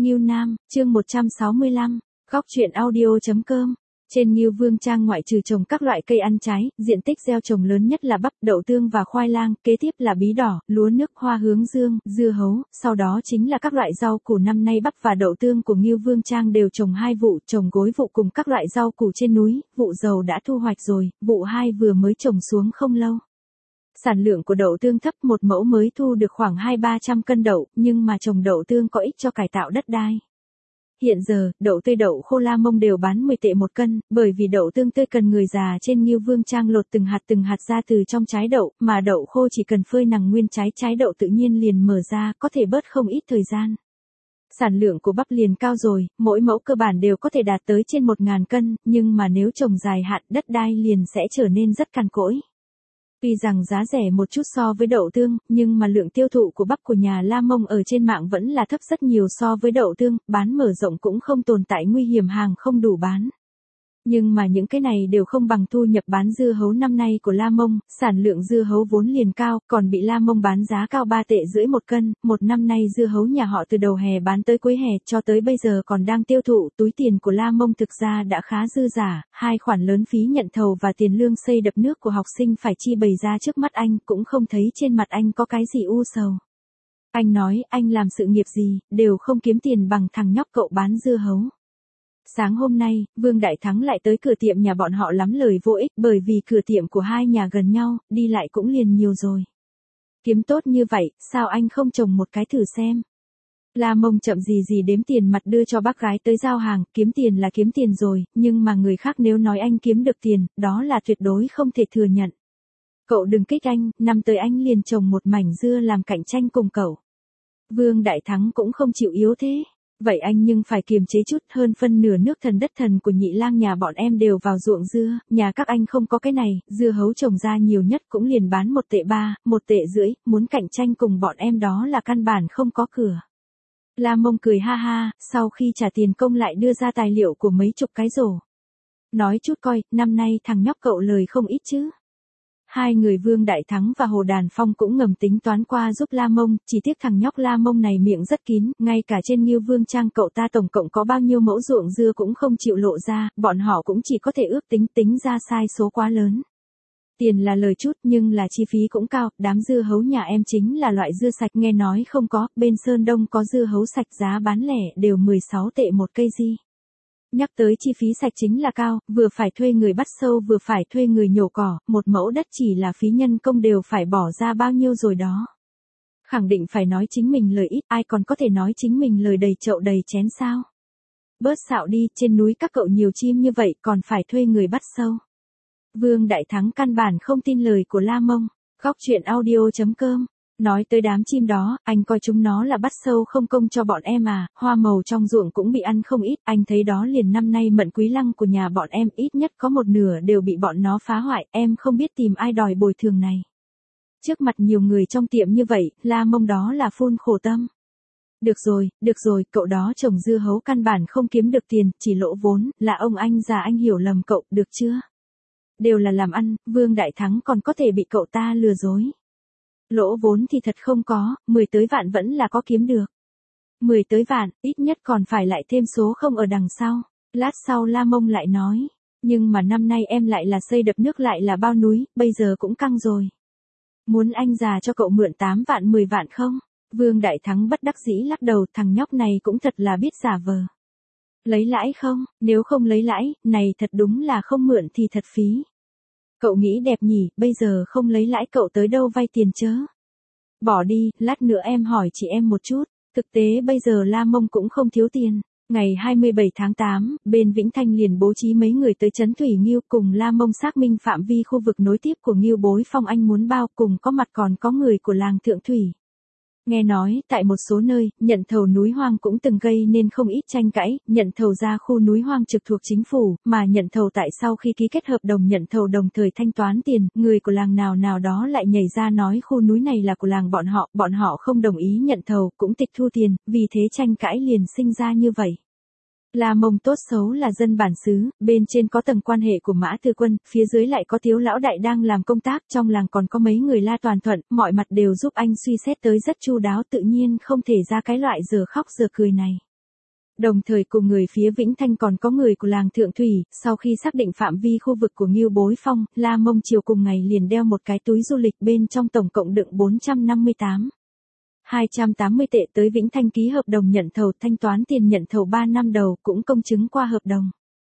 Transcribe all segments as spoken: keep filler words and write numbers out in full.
Ngưu Nam, chương một trăm sáu mươi lăm, góc truyện audio chấm com. Trên Ngưu Vương Trang ngoại trừ trồng các loại cây ăn trái, diện tích gieo trồng lớn nhất là bắp, đậu tương và khoai lang, kế tiếp là bí đỏ, lúa nước, hoa hướng dương, dưa hấu, sau đó chính là các loại rau củ. Năm nay bắp và đậu tương của Ngưu Vương Trang đều trồng hai vụ, trồng gối vụ cùng các loại rau củ trên núi, vụ dầu đã thu hoạch rồi, vụ hai vừa mới trồng xuống không lâu. Sản lượng của đậu tương thấp, một mẫu mới thu được khoảng hai ba trăm cân đậu, nhưng mà trồng đậu tương có ích cho cải tạo đất đai. Hiện giờ, đậu tươi đậu khô La Mông đều bán mười tệ một cân, bởi vì đậu tương tươi cần người già trên Ngưu Vương Trang lột từng hạt từng hạt ra từ trong trái đậu, mà đậu khô chỉ cần phơi nắng nguyên trái, trái đậu tự nhiên liền mở ra, có thể bớt không ít thời gian. Sản lượng của bắp liền cao rồi, mỗi mẫu cơ bản đều có thể đạt tới trên một nghìn cân, nhưng mà nếu trồng dài hạn, đất đai liền sẽ trở nên rất cằn cỗi. Tuy rằng giá rẻ một chút so với đậu tương, nhưng mà lượng tiêu thụ của bắp của nhà La Mông ở trên mạng vẫn là thấp rất nhiều so với đậu tương, bán mở rộng cũng không tồn tại nguy hiểm hàng không đủ bán. Nhưng mà những cái này đều không bằng thu nhập bán dưa hấu năm nay của La Mông, sản lượng dưa hấu vốn liền cao, còn bị La Mông bán giá cao ba tệ rưỡi một cân, một năm nay dưa hấu nhà họ từ đầu hè bán tới cuối hè cho tới bây giờ còn đang tiêu thụ, túi tiền của La Mông thực ra đã khá dư giả, hai khoản lớn phí nhận thầu và tiền lương xây đập nước của học sinh phải chi bày ra trước mắt anh, cũng không thấy trên mặt anh có cái gì u sầu. Anh nói anh làm sự nghiệp gì, đều không kiếm tiền bằng thằng nhóc cậu bán dưa hấu. Sáng hôm nay, Vương Đại Thắng lại tới cửa tiệm nhà bọn họ lắm lời vô ích, bởi vì cửa tiệm của hai nhà gần nhau, đi lại cũng liền nhiều rồi. Kiếm tốt như vậy, sao anh không trồng một cái thử xem? La Mông chậm gì gì đếm tiền mặt đưa cho bác gái tới giao hàng, kiếm tiền là kiếm tiền rồi, nhưng mà người khác nếu nói anh kiếm được tiền, đó là tuyệt đối không thể thừa nhận. Cậu đừng kích anh, năm tới anh liền trồng một mảnh dưa làm cạnh tranh cùng cậu. Vương Đại Thắng cũng không chịu yếu thế. Vậy anh nhưng phải kiềm chế chút, hơn phân nửa nước thần đất thần của nhị lang nhà bọn em đều vào ruộng dưa, nhà các anh không có cái này, dưa hấu trồng ra nhiều nhất cũng liền bán một tệ ba, một tệ rưỡi, muốn cạnh tranh cùng bọn em đó là căn bản không có cửa. La Mông cười ha ha, sau khi trả tiền công lại đưa ra tài liệu của mấy chục cái rổ. Nói chút coi, năm nay thằng nhóc cậu lời không ít chứ. Hai người Vương Đại Thắng và Hồ Đàn Phong cũng ngầm tính toán qua giúp La Mông, chỉ tiếc thằng nhóc La Mông này miệng rất kín, ngay cả trên Ngưu Vương Trang cậu ta tổng cộng có bao nhiêu mẫu ruộng dưa cũng không chịu lộ ra, bọn họ cũng chỉ có thể ước tính tính ra sai số quá lớn. Tiền là lời chút nhưng là chi phí cũng cao, đám dưa hấu nhà em chính là loại dưa sạch, nghe nói không có, bên Sơn Đông có dưa hấu sạch giá bán lẻ đều mười sáu tệ một cây di. Nhắc tới chi phí sạch chính là cao, vừa phải thuê người bắt sâu vừa phải thuê người nhổ cỏ, một mẫu đất chỉ là phí nhân công đều phải bỏ ra bao nhiêu rồi đó. Khẳng định phải nói chính mình lời ít, ai còn có thể nói chính mình lời đầy chậu đầy chén sao. Bớt xạo đi, trên núi các cậu nhiều chim như vậy còn phải thuê người bắt sâu. Vương Đại Thắng căn bản không tin lời của La Mông, góc truyện audio chấm com. Nói tới đám chim đó, anh coi chúng nó là bắt sâu không công cho bọn em à, hoa màu trong ruộng cũng bị ăn không ít, anh thấy đó liền năm nay mận quý lăng của nhà bọn em ít nhất có một nửa đều bị bọn nó phá hoại, em không biết tìm ai đòi bồi thường này. Trước mặt nhiều người trong tiệm như vậy, La Mông đó là phun khổ tâm. Được rồi, được rồi, cậu đó trồng dưa hấu căn bản không kiếm được tiền, chỉ lỗ vốn, là ông anh già anh hiểu lầm cậu, được chưa? Đều là làm ăn, Vương Đại Thắng còn có thể bị cậu ta lừa dối. Lỗ vốn thì thật không có, mười tới vạn vẫn là có kiếm được. mười tới vạn, ít nhất còn phải lại thêm số không ở đằng sau. Lát sau La Mông lại nói, nhưng mà năm nay em lại là xây đập nước lại là bao núi, bây giờ cũng căng rồi. Muốn anh già cho cậu mượn tám vạn mười vạn không? Vương Đại Thắng bất đắc dĩ lắc đầu, thằng nhóc này cũng thật là biết giả vờ. Lấy lãi không, nếu không lấy lãi, này thật đúng là không mượn thì thật phí. Cậu nghĩ đẹp nhỉ, bây giờ không lấy lãi cậu tới đâu vay tiền chớ. Bỏ đi, lát nữa em hỏi chị em một chút, thực tế bây giờ La Mông cũng không thiếu tiền. Ngày hai mươi bảy tháng tám, bên Vĩnh Thanh liền bố trí mấy người tới trấn Thủy Nghiêu cùng La Mông xác minh phạm vi khu vực nối tiếp của Nghiêu Bối Phong anh muốn bao, cùng có mặt còn có người của làng Thượng Thủy. Nghe nói, tại một số nơi, nhận thầu núi hoang cũng từng gây nên không ít tranh cãi, nhận thầu ra khu núi hoang trực thuộc chính phủ, mà nhận thầu tại sau khi ký kết hợp đồng nhận thầu đồng thời thanh toán tiền, người của làng nào nào đó lại nhảy ra nói khu núi này là của làng bọn họ, bọn họ không đồng ý nhận thầu, cũng tịch thu tiền, vì thế tranh cãi liền sinh ra như vậy. La Mông tốt xấu là dân bản xứ, bên trên có tầng quan hệ của Mã Tư Quân, phía dưới lại có Tiếu lão đại đang làm công tác, trong làng còn có mấy người La Toàn Thuận, mọi mặt đều giúp anh suy xét tới rất chu đáo, tự nhiên không thể ra cái loại giờ khóc giờ cười này. Đồng thời cùng người phía Vĩnh Thanh còn có người của làng Thượng Thủy, sau khi xác định phạm vi khu vực của Ngưu Bối Phong, La Mông chiều cùng ngày liền đeo một cái túi du lịch bên trong tổng cộng đựng bốn trăm năm mươi tám nghìn hai trăm tám mươi tệ tới Vĩnh Thanh ký hợp đồng nhận thầu thanh toán tiền nhận thầu ba năm đầu cũng công chứng qua hợp đồng.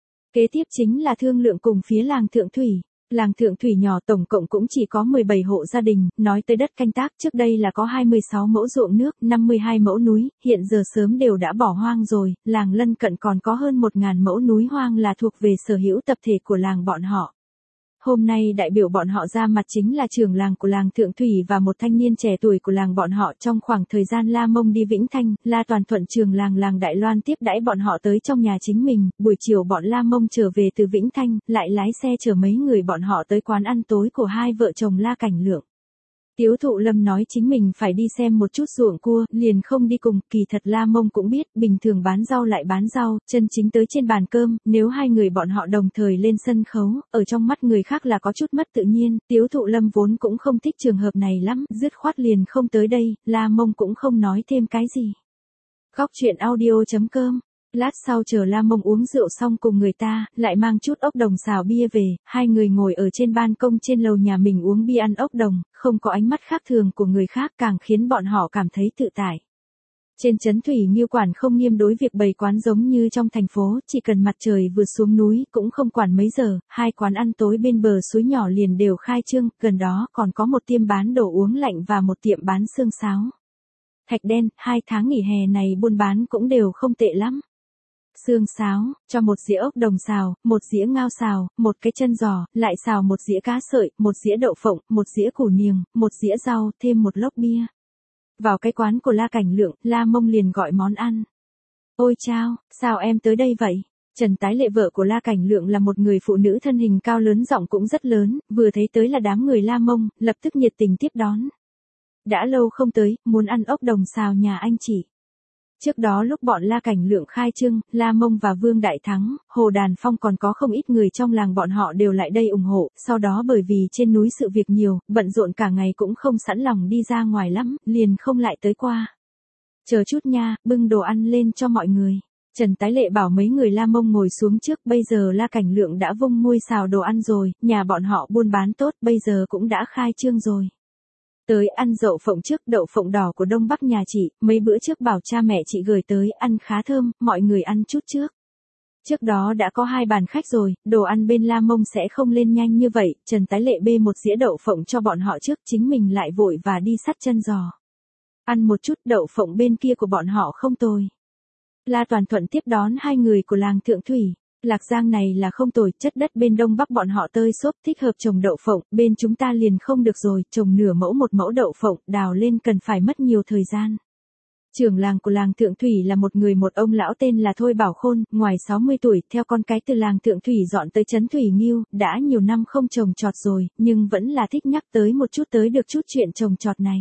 Kế tiếp chính là thương lượng cùng phía làng Thượng Thủy. Làng Thượng Thủy nhỏ tổng cộng cũng chỉ có mười bảy hộ gia đình, nói tới đất canh tác trước đây là có hai mươi sáu mẫu ruộng nước, năm mươi hai mẫu núi, hiện giờ sớm đều đã bỏ hoang rồi, làng lân cận còn có hơn một nghìn mẫu núi hoang là thuộc về sở hữu tập thể của làng bọn họ. Hôm nay đại biểu bọn họ ra mặt chính là trưởng làng của làng Thượng Thủy và một thanh niên trẻ tuổi của làng bọn họ. Trong khoảng thời gian La Mông đi Vĩnh Thanh, La Toàn Thuận trưởng làng làng Đại Loan tiếp đãi bọn họ tới trong nhà chính mình, buổi chiều bọn La Mông trở về từ Vĩnh Thanh, lại lái xe chở mấy người bọn họ tới quán ăn tối của hai vợ chồng La Cảnh Lượng. Tiếu Thụ Lâm nói chính mình phải đi xem một chút ruộng cua, liền không đi cùng, kỳ thật La Mông cũng biết, bình thường bán rau lại bán rau, chân chính tới trên bàn cơm, nếu hai người bọn họ đồng thời lên sân khấu, ở trong mắt người khác là có chút mất tự nhiên, Tiếu Thụ Lâm vốn cũng không thích trường hợp này lắm, dứt khoát liền không tới đây, La Mông cũng không nói thêm cái gì. Góc truyện audio chấm com. Lát sau chờ La Mông uống rượu xong cùng người ta, lại mang chút ốc đồng xào bia về, hai người ngồi ở trên ban công trên lầu nhà mình uống bia ăn ốc đồng, không có ánh mắt khác thường của người khác càng khiến bọn họ cảm thấy tự tại. Trên trấn Thủy Nghiêu quản không nghiêm đối việc bày quán giống như trong thành phố, chỉ cần mặt trời vừa xuống núi cũng không quản mấy giờ, hai quán ăn tối bên bờ suối nhỏ liền đều khai trương, gần đó còn có một tiệm bán đồ uống lạnh và một tiệm bán xương sáo. Thạch Đen, hai tháng nghỉ hè này buôn bán cũng đều không tệ lắm. Xương sáo, cho một dĩa ốc đồng xào, một dĩa ngao xào, một cái chân giò, lại xào một dĩa cá sợi, một dĩa đậu phộng, một dĩa củ niềng, một dĩa rau, thêm một lốc bia. Vào cái quán của La Cảnh Lượng, La Mông liền gọi món ăn. Ôi chao, sao em tới đây vậy? Trần Tái Lệ vợ của La Cảnh Lượng là một người phụ nữ thân hình cao lớn giọng cũng rất lớn, vừa thấy tới là đám người La Mông, lập tức nhiệt tình tiếp đón. Đã lâu không tới, muốn ăn ốc đồng xào nhà anh chị. Trước đó lúc bọn La Cảnh Lượng khai trương, La Mông và Vương Đại Thắng, Hồ Đàn Phong còn có không ít người trong làng bọn họ đều lại đây ủng hộ, sau đó bởi vì trên núi sự việc nhiều, bận rộn cả ngày cũng không sẵn lòng đi ra ngoài lắm, liền không lại tới qua. Chờ chút nha, bưng đồ ăn lên cho mọi người. Trần Tái Lệ bảo mấy người La Mông ngồi xuống trước, bây giờ La Cảnh Lượng đã vung môi xào đồ ăn rồi, nhà bọn họ buôn bán tốt, bây giờ cũng đã khai trương rồi. Tới ăn dậu phộng trước, đậu phộng đỏ của Đông Bắc nhà chị, mấy bữa trước bảo cha mẹ chị gửi tới, ăn khá thơm, mọi người ăn chút trước. Trước đó đã có hai bàn khách rồi, đồ ăn bên La Mông sẽ không lên nhanh như vậy, Trần Tái Lệ bê một dĩa đậu phộng cho bọn họ trước, chính mình lại vội và đi sắt chân giò. Ăn một chút, đậu phộng bên kia của bọn họ không tồi. La Toàn Thuận tiếp đón hai người của làng Thượng Thủy. Lạc Giang này là không tồi, chất đất bên Đông Bắc bọn họ tơi xốp, thích hợp trồng đậu phộng, bên chúng ta liền không được rồi, trồng nửa mẫu một mẫu đậu phộng, đào lên cần phải mất nhiều thời gian. Trưởng làng của làng Thượng Thủy là một người một ông lão tên là Thôi Bảo Khôn, ngoài sáu mươi tuổi, theo con cái từ làng Thượng Thủy dọn tới trấn Thủy Nghiêu, đã nhiều năm không trồng trọt rồi, nhưng vẫn là thích nhắc tới một chút tới được chút chuyện trồng trọt này.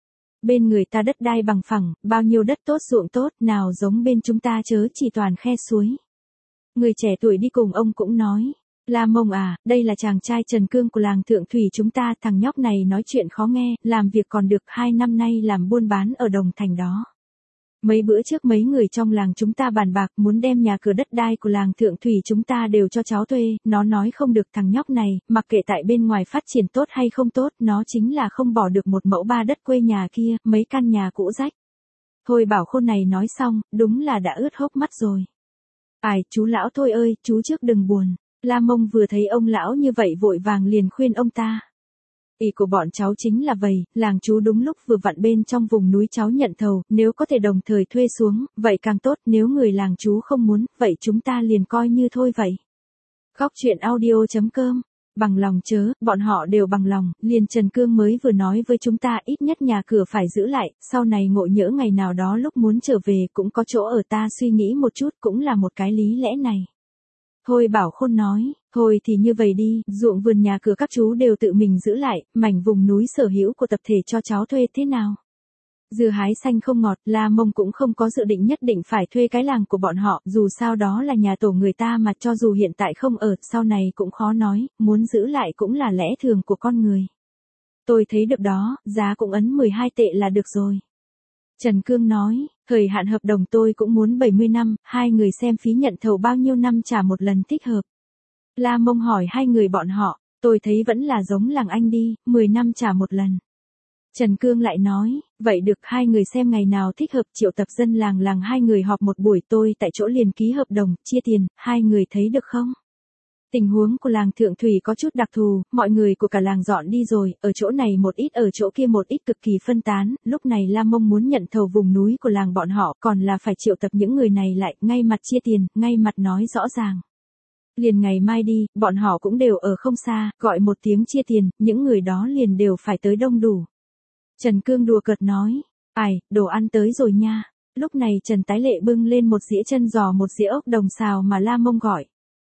Bên người ta đất đai bằng phẳng, bao nhiêu đất tốt ruộng tốt, nào giống bên chúng ta chớ chỉ toàn khe suối. Người trẻ tuổi đi cùng ông cũng nói, La Mông à, đây là chàng trai Trần Cương của làng Thượng Thủy chúng ta, thằng nhóc này nói chuyện khó nghe, làm việc còn được, hai năm nay làm buôn bán ở Đồng Thành đó. Mấy bữa trước mấy người trong làng chúng ta bàn bạc muốn đem nhà cửa đất đai của làng Thượng Thủy chúng ta đều cho cháu thuê, nó nói không được, thằng nhóc này, mặc kệ tại bên ngoài phát triển tốt hay không tốt, nó chính là không bỏ được một mẫu ba đất quê nhà kia, mấy căn nhà cũ rách. Thôi Bảo Khôn này nói xong, đúng là đã ướt hốc mắt rồi. Ai, chú lão Thôi ơi, chú trước đừng buồn. La Mông vừa thấy ông lão như vậy vội vàng liền khuyên ông ta. Ý của bọn cháu chính là vậy, làng chú đúng lúc vừa vặn bên trong vùng núi cháu nhận thầu, nếu có thể đồng thời thuê xuống, vậy càng tốt, nếu người làng chú không muốn, vậy chúng ta liền coi như thôi vậy. Góc truyện audio chấm com. Bằng lòng chớ, bọn họ đều bằng lòng, liền Trần Cương mới vừa nói với chúng ta ít nhất nhà cửa phải giữ lại, sau này ngộ nhỡ ngày nào đó lúc muốn trở về cũng có chỗ ở, ta suy nghĩ một chút cũng là một cái lý lẽ này. Thôi Bảo Khôn nói, thôi thì như vậy đi, ruộng vườn nhà cửa các chú đều tự mình giữ lại, mảnh vùng núi sở hữu của tập thể cho cháu thuê thế nào? Dưa hái xanh không ngọt, La Mông cũng không có dự định nhất định phải thuê cái làng của bọn họ, dù sao đó là nhà tổ người ta mà cho dù hiện tại không ở, sau này cũng khó nói, muốn giữ lại cũng là lẽ thường của con người. Tôi thấy được đó, giá cũng ấn mười hai tệ là được rồi. Trần Cương nói, Thời hạn hợp đồng tôi cũng muốn bảy mươi năm, hai người xem phí nhận thầu bao nhiêu năm trả một lần thích hợp. La Mông hỏi hai người bọn họ, tôi thấy vẫn là giống làng Anh đi, mười năm trả một lần. Trần Cương lại nói, vậy được hai người xem ngày nào thích hợp triệu tập dân làng làng hai người họp một buổi tôi tại chỗ liền ký hợp đồng, chia tiền, hai người thấy được không? Tình huống của làng Thượng Thủy có chút đặc thù, mọi người của cả làng dọn đi rồi, ở chỗ này một ít ở chỗ kia một ít cực kỳ phân tán, lúc này La Mông muốn nhận thầu vùng núi của làng bọn họ còn là phải triệu tập những người này lại, ngay mặt chia tiền, ngay mặt nói rõ ràng. Liền ngày mai đi, bọn họ cũng đều ở không xa, gọi một tiếng chia tiền, những người đó liền đều phải tới đông đủ. Trần Cương đùa cợt nói, ai, đồ ăn tới rồi nha. Lúc này Trần Tái Lệ bưng lên một dĩa chân giò một dĩa ốc đồng xào mà La Mông gọi.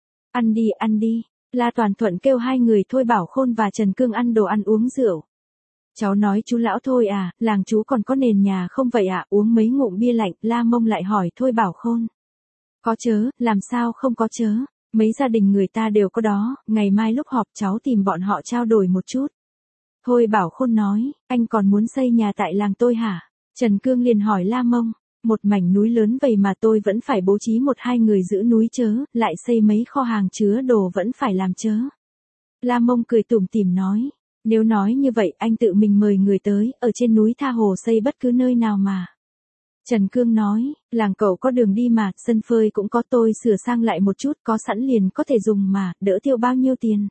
Ăn đi, ăn đi. La Toàn Thuận kêu hai người Thôi Bảo Khôn và Trần Cương ăn đồ ăn uống rượu. Cháu nói chú lão Thôi à, làng chú còn có nền nhà không vậy ạ, à? Uống mấy ngụm bia lạnh, La Mông lại hỏi Thôi Bảo Khôn. Có chớ, làm sao không có chớ, mấy gia đình người ta đều có đó, ngày mai lúc họp cháu tìm bọn họ trao đổi một chút. Thôi Bảo Khôn nói, anh còn muốn xây nhà tại làng tôi hả? Trần Cương liền hỏi La Mông, một mảnh núi lớn vậy mà tôi vẫn phải bố trí một hai người giữ núi chớ, lại xây mấy kho hàng chứa đồ vẫn phải làm chớ. La Mông cười tủm tỉm nói, nếu nói như vậy anh tự mình mời người tới, ở trên núi tha hồ xây bất cứ nơi nào mà. Trần Cương nói, làng cậu có đường đi mà, sân phơi cũng có tôi sửa sang lại một chút, có sẵn liền có thể dùng mà, đỡ tiêu bao nhiêu tiền.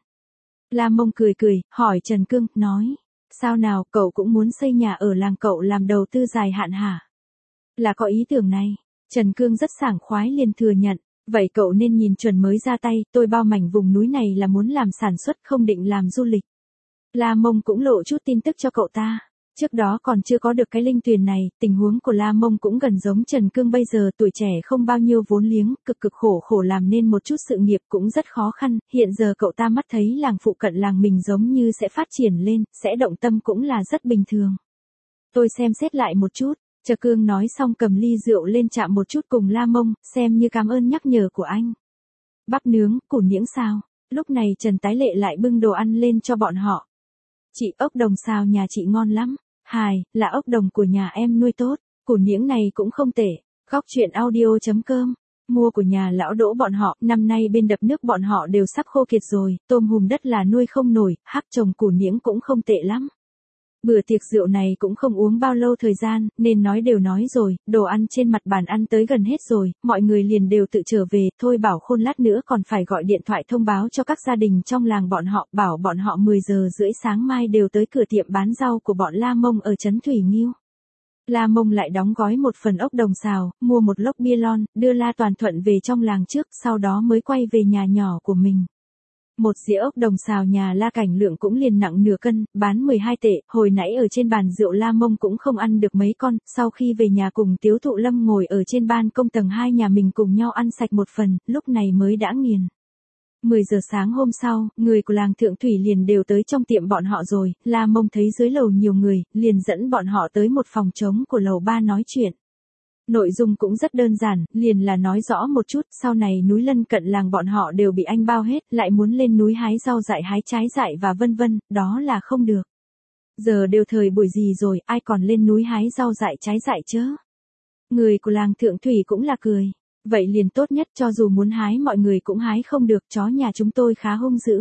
La Mông cười cười, hỏi Trần Cương, nói, sao nào, cậu cũng muốn xây nhà ở làng cậu làm đầu tư dài hạn hả? Là có ý tưởng này. Trần Cương rất sảng khoái liền thừa nhận, vậy cậu nên nhìn chuẩn mới ra tay, tôi bao mảnh vùng núi này là muốn làm sản xuất không định làm du lịch. La Mông cũng lộ chút tin tức cho cậu ta. Trước đó còn chưa có được cái linh tuyền này, tình huống của La Mông cũng gần giống Trần Cương bây giờ, tuổi trẻ không bao nhiêu vốn liếng, cực cực khổ khổ làm nên một chút sự nghiệp cũng rất khó khăn, hiện giờ cậu ta mắt thấy làng phụ cận làng mình giống như sẽ phát triển lên, sẽ động tâm cũng là rất bình thường. Tôi xem xét lại một chút, Trần Cương nói xong cầm ly rượu lên chạm một chút cùng La Mông, xem như cảm ơn nhắc nhở của anh. Bắp nướng, củ niễng sao? Lúc này Trần Tái Lệ lại bưng đồ ăn lên cho bọn họ. Chị ốc đồng xào nhà chị ngon lắm. Hài, là ốc đồng của nhà em nuôi tốt, củ niễng này cũng không tệ. Góc truyện audio chấm com, mua của nhà lão Đỗ bọn họ, năm nay bên đập nước bọn họ đều sắp khô kiệt rồi, tôm hùm đất là nuôi không nổi, hắc trồng củ niễng cũng không tệ lắm. Bữa tiệc rượu này cũng không uống bao lâu thời gian, nên nói đều nói rồi, đồ ăn trên mặt bàn ăn tới gần hết rồi, mọi người liền đều tự trở về, Thôi Bảo Khôn lát nữa còn phải gọi điện thoại thông báo cho các gia đình trong làng bọn họ, bảo bọn họ mười giờ rưỡi sáng mai đều tới cửa tiệm bán rau của bọn La Mông ở trấn Thủy Nghiêu. La Mông lại đóng gói một phần ốc đồng xào, mua một lốc bia lon, đưa La Toàn Thuận về trong làng trước, sau đó mới quay về nhà nhỏ của mình. Một dĩa ốc đồng xào nhà La Cảnh Lượng cũng liền nặng nửa cân, bán mười hai tệ, hồi nãy ở trên bàn rượu La Mông cũng không ăn được mấy con, sau khi về nhà cùng Tiếu Thụ Lâm ngồi ở trên ban công tầng hai nhà mình cùng nhau ăn sạch một phần, lúc này mới đã nghiền. mười giờ sáng hôm sau, người của làng Thượng Thủy liền đều tới trong tiệm bọn họ rồi, La Mông thấy dưới lầu nhiều người, liền dẫn bọn họ tới một phòng trống của lầu ba nói chuyện. Nội dung cũng rất đơn giản, liền là nói rõ một chút, sau này núi lân cận làng bọn họ đều bị anh bao hết, lại muốn lên núi hái rau dại hái trái dại và vân vân, đó là không được. Giờ đều thời buổi gì rồi, ai còn lên núi hái rau dại trái dại chớ. Người của làng Thượng Thủy cũng là cười. Vậy liền tốt nhất, cho dù muốn hái mọi người cũng hái không được, chó nhà chúng tôi khá hung dữ.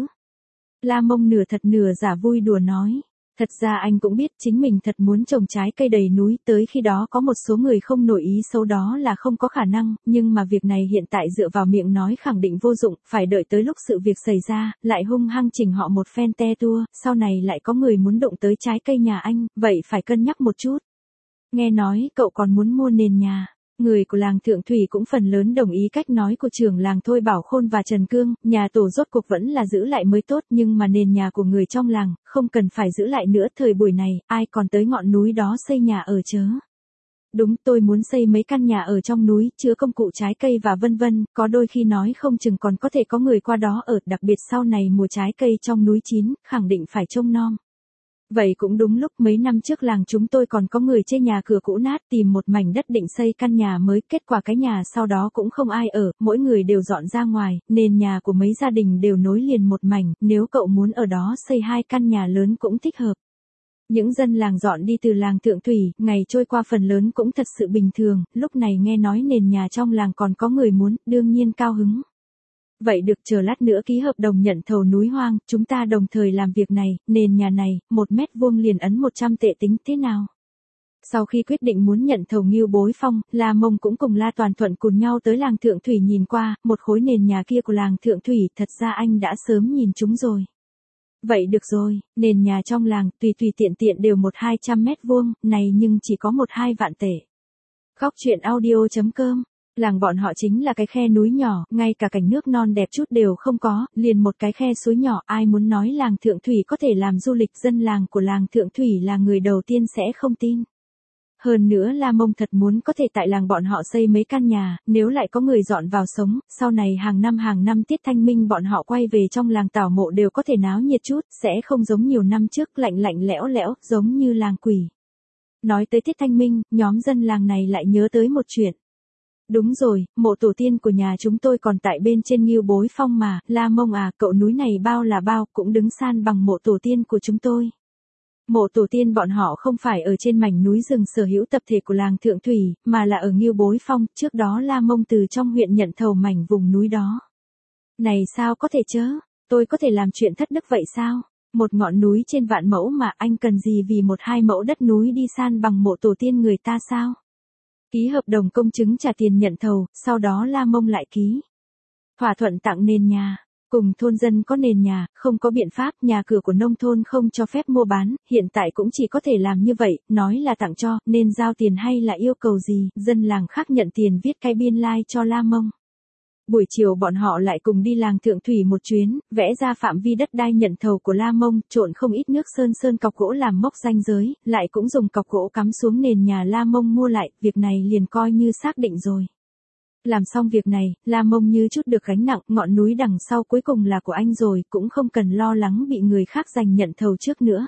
La Mông nửa thật nửa giả vui đùa nói. Thật ra anh cũng biết chính mình thật muốn trồng trái cây đầy núi, tới khi đó có một số người không nổi ý xấu đó là không có khả năng, nhưng mà việc này hiện tại dựa vào miệng nói khẳng định vô dụng, phải đợi tới lúc sự việc xảy ra, lại hung hăng chỉnh họ một phen te tua, sau này lại có người muốn đụng tới trái cây nhà anh, vậy phải cân nhắc một chút. Nghe nói cậu còn muốn mua nền nhà. Người của làng Thượng Thủy cũng phần lớn đồng ý cách nói của trưởng làng Thôi Bảo Khôn và Trần Cương, nhà tổ rốt cuộc vẫn là giữ lại mới tốt, nhưng mà nền nhà của người trong làng, không cần phải giữ lại nữa, thời buổi này, ai còn tới ngọn núi đó xây nhà ở chớ. Đúng, tôi muốn xây mấy căn nhà ở trong núi, chứa công cụ trái cây và vân vân, có đôi khi nói không chừng còn có thể có người qua đó ở, đặc biệt sau này mùa trái cây trong núi chín, khẳng định phải trông nom. Vậy cũng đúng lúc mấy năm trước làng chúng tôi còn có người chê nhà cửa cũ nát tìm một mảnh đất định xây căn nhà mới, kết quả cái nhà sau đó cũng không ai ở, mỗi người đều dọn ra ngoài, nên nhà của mấy gia đình đều nối liền một mảnh, nếu cậu muốn ở đó xây hai căn nhà lớn cũng thích hợp. Những dân làng dọn đi từ làng Thượng Thủy, ngày trôi qua phần lớn cũng thật sự bình thường, lúc này nghe nói nền nhà trong làng còn có người muốn, đương nhiên cao hứng. Vậy được, chờ lát nữa ký hợp đồng nhận thầu núi hoang, chúng ta đồng thời làm việc này, nền nhà này, một mét vuông liền ấn một trăm tệ tính thế nào? Sau khi quyết định muốn nhận thầu Ngưu Bối Phong, La Mông cũng cùng La Toàn Thuận cùng nhau tới làng Thượng Thủy nhìn qua, một khối nền nhà kia của làng Thượng Thủy, thật ra anh đã sớm nhìn chúng rồi. Vậy được rồi, nền nhà trong làng, tùy tùy tiện tiện đều một hai trăm mét vuông, này nhưng chỉ có một hai vạn tệ. Góc truyện audio chấm com. Làng bọn họ chính là cái khe núi nhỏ, ngay cả cảnh nước non đẹp chút đều không có, liền một cái khe suối nhỏ, ai muốn nói làng Thượng Thủy có thể làm du lịch, dân làng của làng Thượng Thủy là người đầu tiên sẽ không tin. Hơn nữa La Mông thật muốn có thể tại làng bọn họ xây mấy căn nhà, nếu lại có người dọn vào sống, sau này hàng năm hàng năm tiết thanh minh bọn họ quay về trong làng tảo mộ đều có thể náo nhiệt chút, sẽ không giống nhiều năm trước lạnh lạnh lẽo lẽo, giống như làng quỷ. Nói tới tiết thanh minh, nhóm dân làng này lại nhớ tới một chuyện. Đúng rồi, mộ tổ tiên của nhà chúng tôi còn tại bên trên Ngưu Bối Phong mà, La Mông à, cậu núi này bao là bao, cũng đứng san bằng mộ tổ tiên của chúng tôi. Mộ tổ tiên bọn họ không phải ở trên mảnh núi rừng sở hữu tập thể của làng Thượng Thủy, mà là ở Ngưu Bối Phong, trước đó La Mông từ trong huyện nhận thầu mảnh vùng núi đó. Này sao có thể chớ, tôi có thể làm chuyện thất đức vậy sao? Một ngọn núi trên vạn mẫu mà anh cần gì vì một hai mẫu đất núi đi san bằng mộ tổ tiên người ta sao? Ký hợp đồng công chứng trả tiền nhận thầu, sau đó La Mông lại ký thỏa thuận tặng nền nhà. Cùng thôn dân có nền nhà, không có biện pháp, nhà cửa của nông thôn không cho phép mua bán, hiện tại cũng chỉ có thể làm như vậy, nói là tặng cho, nên giao tiền hay là yêu cầu gì, dân làng khác nhận tiền viết cái biên lai like cho La Mông. Buổi chiều bọn họ lại cùng đi làng Thượng Thủy một chuyến, vẽ ra phạm vi đất đai nhận thầu của La Mông, trộn không ít nước sơn sơn cọc gỗ làm mốc ranh giới, lại cũng dùng cọc gỗ cắm xuống nền nhà La Mông mua lại, việc này liền coi như xác định rồi. Làm xong việc này, La Mông như chút được gánh nặng, ngọn núi đằng sau cuối cùng là của anh rồi, cũng không cần lo lắng bị người khác giành nhận thầu trước nữa.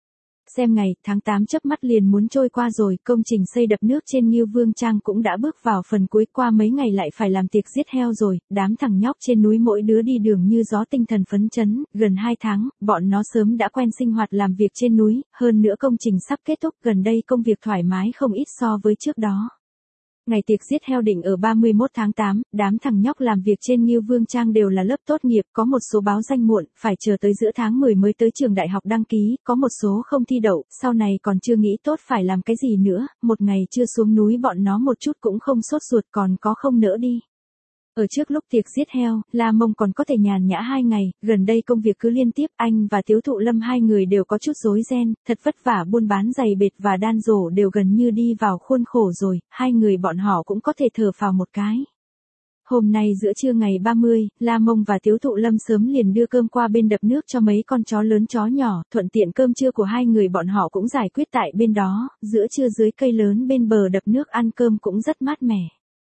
Xem ngày, tháng tám chớp mắt liền muốn trôi qua rồi, công trình xây đập nước trên Ngưu Vương Trang cũng đã bước vào phần cuối, qua mấy ngày lại phải làm tiệc giết heo rồi, đám thằng nhóc trên núi mỗi đứa đi đường như gió, tinh thần phấn chấn, gần hai tháng, bọn nó sớm đã quen sinh hoạt làm việc trên núi, hơn nữa công trình sắp kết thúc, gần đây công việc thoải mái không ít so với trước đó. Ngày tiệc giết heo định ở ba mươi mốt tháng tám, đám thằng nhóc làm việc trên Ngưu Vương Trang đều là lớp tốt nghiệp, có một số báo danh muộn, phải chờ tới giữa tháng mười mới tới trường đại học đăng ký, có một số không thi đậu, sau này còn chưa nghĩ tốt phải làm cái gì nữa, một ngày chưa xuống núi bọn nó một chút cũng không sốt ruột, còn có không nỡ đi. Ở trước lúc tiệc giết heo, La Mông còn có thể nhàn nhã hai ngày, gần đây công việc cứ liên tiếp, anh và Tiếu Thụ Lâm hai người đều có chút rối ren, thật vất vả, buôn bán giày bệt và đan rổ đều gần như đi vào khuôn khổ rồi, hai người bọn họ cũng có thể thở phào một cái. Hôm nay giữa trưa ngày ba mươi, La Mông và Tiếu Thụ Lâm sớm liền đưa cơm qua bên đập nước cho mấy con chó lớn chó nhỏ, thuận tiện cơm trưa của hai người bọn họ cũng giải quyết tại bên đó, giữa trưa dưới cây lớn bên bờ đập nước ăn cơm cũng rất mát mẻ.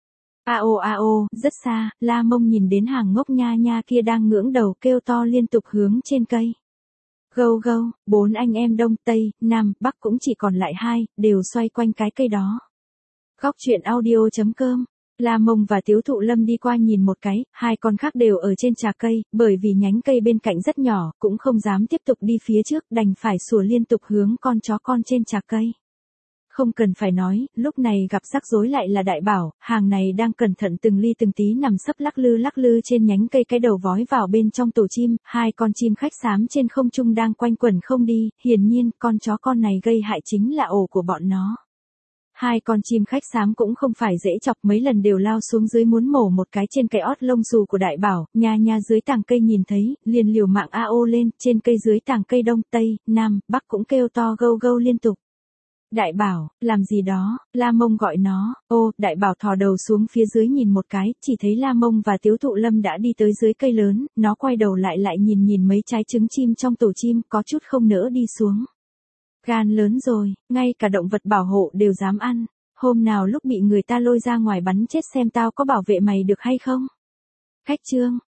A ô a ô, rất xa, La Mông nhìn đến hàng ngốc nha nha kia đang ngưỡng đầu kêu to liên tục hướng trên cây. Gâu gâu, bốn anh em Đông, Tây, Nam, Bắc cũng chỉ còn lại hai, đều xoay quanh cái cây đó. Góc truyện audio chấm com. La Mông và Tiếu Thụ Lâm đi qua nhìn một cái, hai con khác đều ở trên trà cây, bởi vì nhánh cây bên cạnh rất nhỏ, cũng không dám tiếp tục đi phía trước, đành phải sủa liên tục hướng con chó con trên trà cây. Không cần phải nói, lúc này gặp rắc rối lại là Đại Bảo, hàng này đang cẩn thận từng ly từng tí nằm sấp lắc lư lắc lư trên nhánh cây, cái đầu vói vào bên trong tổ chim, hai con chim khách xám trên không trung đang quanh quẩn không đi, hiển nhiên con chó con này gây hại chính là ổ của bọn nó. Hai con chim khách xám cũng không phải dễ chọc, mấy lần đều lao xuống dưới muốn mổ một cái trên cái ót lông xù của Đại Bảo, nha nha dưới tàng cây nhìn thấy, liền liều mạng a ô lên, trên cây dưới tàng cây Đông, Tây, Nam, Bắc cũng kêu to gâu gâu liên tục. Đại Bảo, làm gì đó, La Mông gọi nó, ô, Đại Bảo thò đầu xuống phía dưới nhìn một cái, chỉ thấy La Mông và Tiếu Thụ Lâm đã đi tới dưới cây lớn, nó quay đầu lại lại nhìn nhìn mấy trái trứng chim trong tổ chim, có chút không nỡ đi xuống. Gan lớn rồi, ngay cả động vật bảo hộ đều dám ăn, hôm nào lúc bị người ta lôi ra ngoài bắn chết xem tao có bảo vệ mày được hay không. Khách trương,